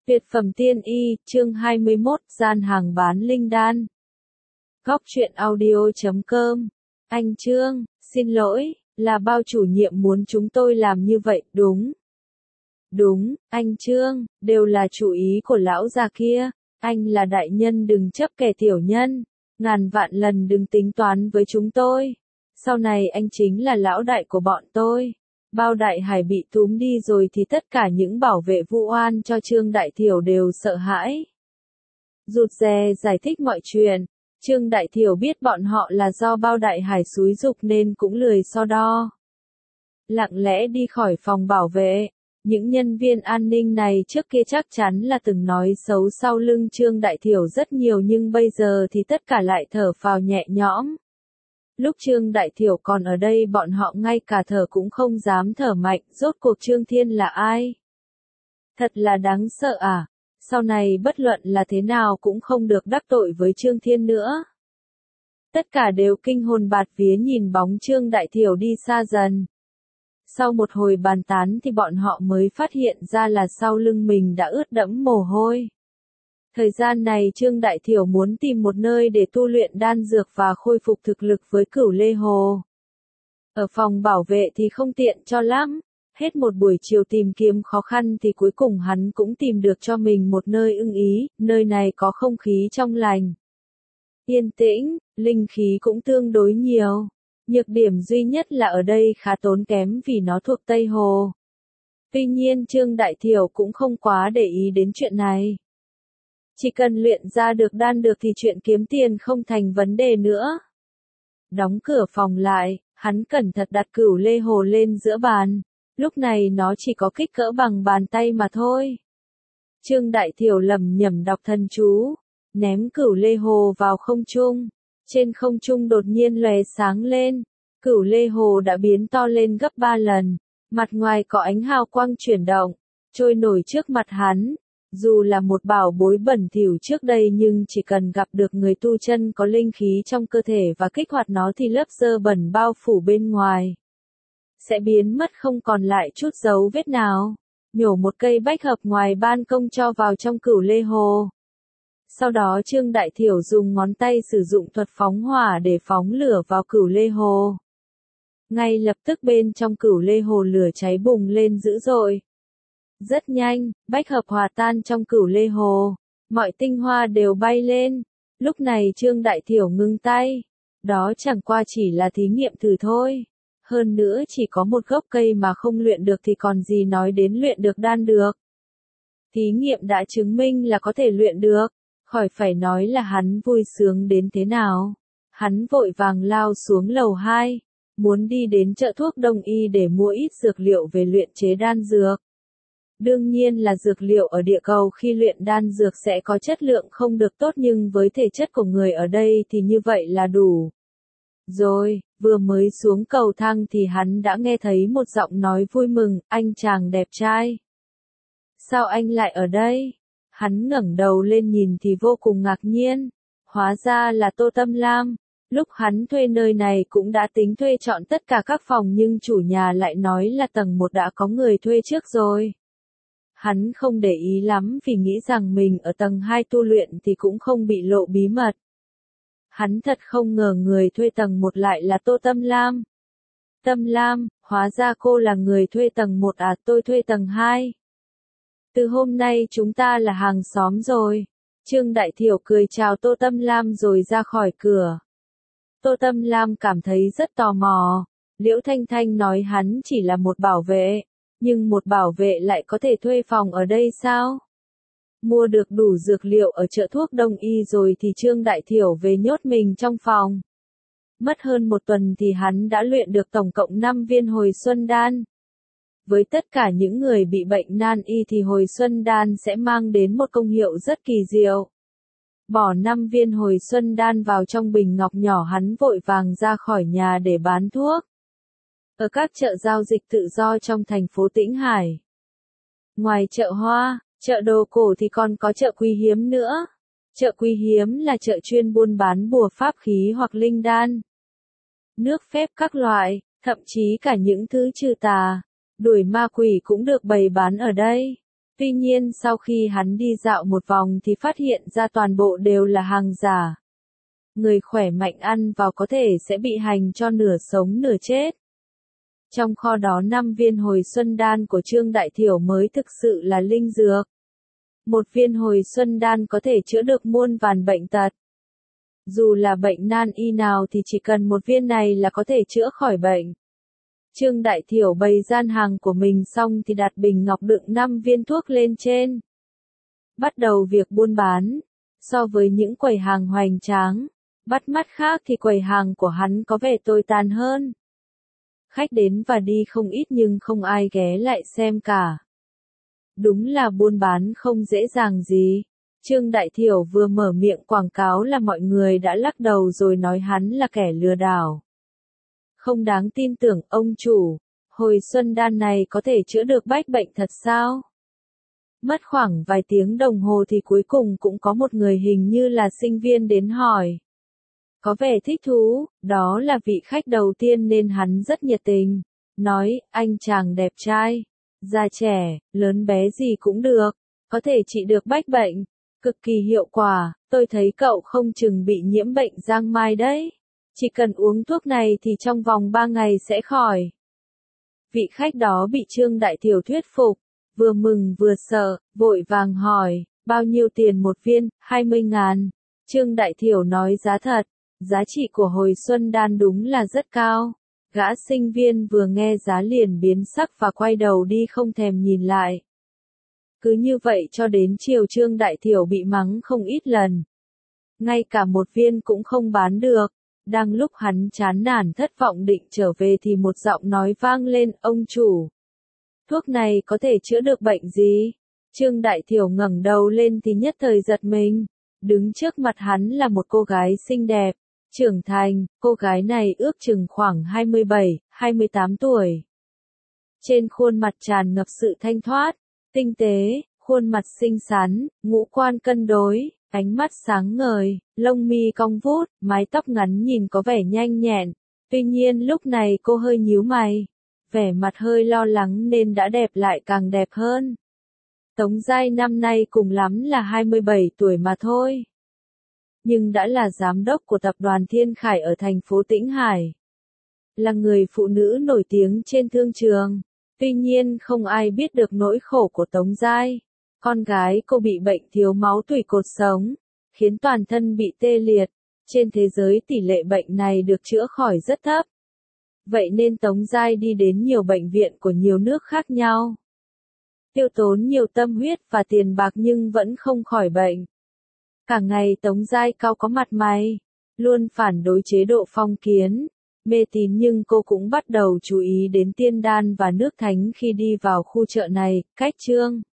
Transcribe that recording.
Tuyệt phẩm tiên y, chương 21, gian hàng bán linh đan. Góc truyện audio.com. Anh Trương, xin lỗi, là bao chủ nhiệm muốn chúng tôi làm như vậy, đúng. Đúng, anh Trương, đều là chủ ý của lão già kia. Anh là đại nhân đừng chấp kẻ tiểu nhân. Ngàn vạn lần đừng tính toán với chúng tôi. Sau này anh chính là lão đại của bọn tôi. Bao Đại Hải bị túm đi rồi thì tất cả những bảo vệ vu oan cho Trương Đại Thiểu đều sợ hãi. Rụt rè giải thích mọi chuyện. Trương Đại Thiểu biết bọn họ là do Bao Đại Hải xúi giục nên cũng lười so đo. Lặng lẽ đi khỏi phòng bảo vệ. Những nhân viên an ninh này trước kia chắc chắn là từng nói xấu sau lưng Trương Đại Thiểu rất nhiều, nhưng bây giờ thì tất cả lại thở phào nhẹ nhõm. Lúc Trương Đại Thiểu còn ở đây bọn họ ngay cả thở cũng không dám thở mạnh, rốt cuộc Trương Thiên là ai? Thật là đáng sợ à, sau này bất luận là thế nào cũng không được đắc tội với Trương Thiên nữa. Tất cả đều kinh hồn bạt vía nhìn bóng Trương Đại Thiểu đi xa dần. Sau một hồi bàn tán thì bọn họ mới phát hiện ra là sau lưng mình đã ướt đẫm mồ hôi. Thời gian này Trương Đại Thiểu muốn tìm một nơi để tu luyện đan dược và khôi phục thực lực với Cửu Lê Hồ. Ở phòng bảo vệ thì không tiện cho lắm. Hết một buổi chiều tìm kiếm khó khăn thì cuối cùng hắn cũng tìm được cho mình một nơi ưng ý, nơi này có không khí trong lành. Yên tĩnh, linh khí cũng tương đối nhiều. Nhược điểm duy nhất là ở đây khá tốn kém vì nó thuộc Tây Hồ. Tuy nhiên Trương Đại Thiểu cũng không quá để ý đến chuyện này. Chỉ cần luyện ra được đan được thì chuyện kiếm tiền không thành vấn đề nữa. Đóng cửa phòng lại, hắn cẩn thận đặt Cửu Lê Hồ lên giữa bàn. Lúc này nó chỉ có kích cỡ bằng bàn tay mà thôi. Trương Đại Thiểu lẩm nhẩm đọc thần chú, ném Cửu Lê Hồ vào không trung. Trên không trung đột nhiên lóe sáng lên. Cửu Lê Hồ đã biến to lên gấp 3 lần. Mặt ngoài có ánh hào quang chuyển động, trôi nổi trước mặt hắn. Dù là một bảo bối bẩn thỉu trước đây nhưng chỉ cần gặp được người tu chân có linh khí trong cơ thể và kích hoạt nó thì lớp dơ bẩn bao phủ bên ngoài sẽ biến mất không còn lại chút dấu vết nào. Nhổ một cây bách hợp ngoài ban công cho vào trong Cửu Lê Hồ. Sau đó Trương Đại Thiểu dùng ngón tay sử dụng thuật phóng hỏa để phóng lửa vào Cửu Lê Hồ. Ngay lập tức bên trong Cửu Lê Hồ lửa cháy bùng lên dữ dội. Rất nhanh, bách hợp hòa tan trong Cửu Lê Hồ, mọi tinh hoa đều bay lên. Lúc này Trương Đại Thiểu ngưng tay. Đó chẳng qua chỉ là thí nghiệm thử thôi. Hơn nữa chỉ có một gốc cây mà không luyện được thì còn gì nói đến luyện được đan được. Thí nghiệm đã chứng minh là có thể luyện được, khỏi phải nói là hắn vui sướng đến thế nào. Hắn vội vàng lao xuống lầu 2, muốn đi đến chợ thuốc đông y để mua ít dược liệu về luyện chế đan dược. Đương nhiên là dược liệu ở địa cầu khi luyện đan dược sẽ có chất lượng không được tốt, nhưng với thể chất của người ở đây thì như vậy là đủ. Rồi, vừa mới xuống cầu thang thì hắn đã nghe thấy một giọng nói vui mừng, anh chàng đẹp trai. Sao anh lại ở đây? Hắn ngẩng đầu lên nhìn thì vô cùng ngạc nhiên. Hóa ra là Tô Tâm Lam. Lúc hắn thuê nơi này cũng đã tính thuê trọn tất cả các phòng nhưng chủ nhà lại nói là tầng 1 đã có người thuê trước rồi. Hắn không để ý lắm vì nghĩ rằng mình ở tầng 2 tu luyện thì cũng không bị lộ bí mật. Hắn thật không ngờ người thuê tầng 1 lại là Tô Tâm Lam. Tâm Lam, hóa ra cô là người thuê tầng 1 à, tôi thuê tầng 2. Từ hôm nay chúng ta là hàng xóm rồi. Trương Đại Thiểu cười chào Tô Tâm Lam rồi ra khỏi cửa. Tô Tâm Lam cảm thấy rất tò mò. Liễu Thanh Thanh nói hắn chỉ là một bảo vệ. Nhưng một bảo vệ lại có thể thuê phòng ở đây sao? Mua được đủ dược liệu ở chợ thuốc đông y rồi thì Trương Đại Thiểu về nhốt mình trong phòng. Mất hơn một tuần thì hắn đã luyện được tổng cộng 5 viên hồi xuân đan. Với tất cả những người bị bệnh nan y thì hồi xuân đan sẽ mang đến một công hiệu rất kỳ diệu. Bỏ 5 viên hồi xuân đan vào trong bình ngọc nhỏ, hắn vội vàng ra khỏi nhà để bán thuốc. Ở các chợ giao dịch tự do trong thành phố Tĩnh Hải. Ngoài chợ hoa, chợ đồ cổ thì còn có chợ quý hiếm nữa. Chợ quý hiếm là chợ chuyên buôn bán bùa pháp khí hoặc linh đan. Nước phép các loại, thậm chí cả những thứ trừ tà, đuổi ma quỷ cũng được bày bán ở đây. Tuy nhiên sau khi hắn đi dạo một vòng thì phát hiện ra toàn bộ đều là hàng giả. Người khỏe mạnh ăn vào có thể sẽ bị hành cho nửa sống nửa chết. Trong kho đó 5 viên hồi xuân đan của Trương Đại Thiểu mới thực sự là linh dược. Một viên hồi xuân đan có thể chữa được muôn vàn bệnh tật. Dù là bệnh nan y nào thì chỉ cần một viên này là có thể chữa khỏi bệnh. Trương Đại Thiểu bày gian hàng của mình xong thì đặt bình ngọc đựng 5 viên thuốc lên trên. Bắt đầu việc buôn bán. So với những quầy hàng hoành tráng, bắt mắt khác thì quầy hàng của hắn có vẻ tồi tàn hơn. Khách đến và đi không ít nhưng không ai ghé lại xem cả. Đúng là buôn bán không dễ dàng gì. Trương Đại Thiểu vừa mở miệng quảng cáo là mọi người đã lắc đầu rồi nói hắn là kẻ lừa đảo. Không đáng tin tưởng ông chủ, hồi xuân đan này có thể chữa được bách bệnh thật sao? Mất khoảng vài tiếng đồng hồ thì cuối cùng cũng có một người hình như là sinh viên đến hỏi. Có vẻ thích thú, đó là vị khách đầu tiên nên hắn rất nhiệt tình. Nói, anh chàng đẹp trai, già trẻ, lớn bé gì cũng được, có thể trị được bách bệnh, cực kỳ hiệu quả, tôi thấy cậu không chừng bị nhiễm bệnh giang mai đấy. Chỉ cần uống thuốc này thì trong vòng 3 ngày sẽ khỏi. Vị khách đó bị Trương Đại Thiểu thuyết phục, vừa mừng vừa sợ, vội vàng hỏi, bao nhiêu tiền một viên, 20.000. Trương Đại Thiểu nói giá thật, giá trị của hồi xuân đan đúng là rất cao. Gã sinh viên vừa nghe giá liền biến sắc và quay đầu đi không thèm nhìn lại. Cứ như vậy cho đến chiều Trương Đại Thiểu bị mắng không ít lần. Ngay cả một viên cũng không bán được. Đang lúc hắn chán nản thất vọng định trở về thì một giọng nói vang lên, ông chủ. Thuốc này có thể chữa được bệnh gì? Trương Đại Thiểu ngẩng đầu lên thì nhất thời giật mình. Đứng trước mặt hắn là một cô gái xinh đẹp, trưởng thành, cô gái này ước chừng khoảng 27, 28 tuổi. Trên khuôn mặt tràn ngập sự thanh thoát, tinh tế, khuôn mặt xinh xắn, ngũ quan cân đối. Ánh mắt sáng ngời, lông mi cong vút, mái tóc ngắn nhìn có vẻ nhanh nhẹn. Tuy nhiên lúc này cô hơi nhíu mày, vẻ mặt hơi lo lắng nên đã đẹp lại càng đẹp hơn. Tống Giai năm nay cùng lắm là 27 tuổi mà thôi. Nhưng đã là giám đốc của tập đoàn Thiên Khải ở thành phố Tĩnh Hải. Là người phụ nữ nổi tiếng trên thương trường. Tuy nhiên không ai biết được nỗi khổ của Tống Giai. Con gái cô bị bệnh thiếu máu tủy cột sống, khiến toàn thân bị tê liệt. Trên thế giới tỷ lệ bệnh này được chữa khỏi rất thấp. Vậy nên Tống Giai đi đến nhiều bệnh viện của nhiều nước khác nhau. Tiêu tốn nhiều tâm huyết và tiền bạc nhưng vẫn không khỏi bệnh. Cả ngày Tống Giai cao có mặt mày, luôn phản đối chế độ phong kiến, mê tín nhưng cô cũng bắt đầu chú ý đến tiên đan và nước thánh khi đi vào khu chợ này, cách Trương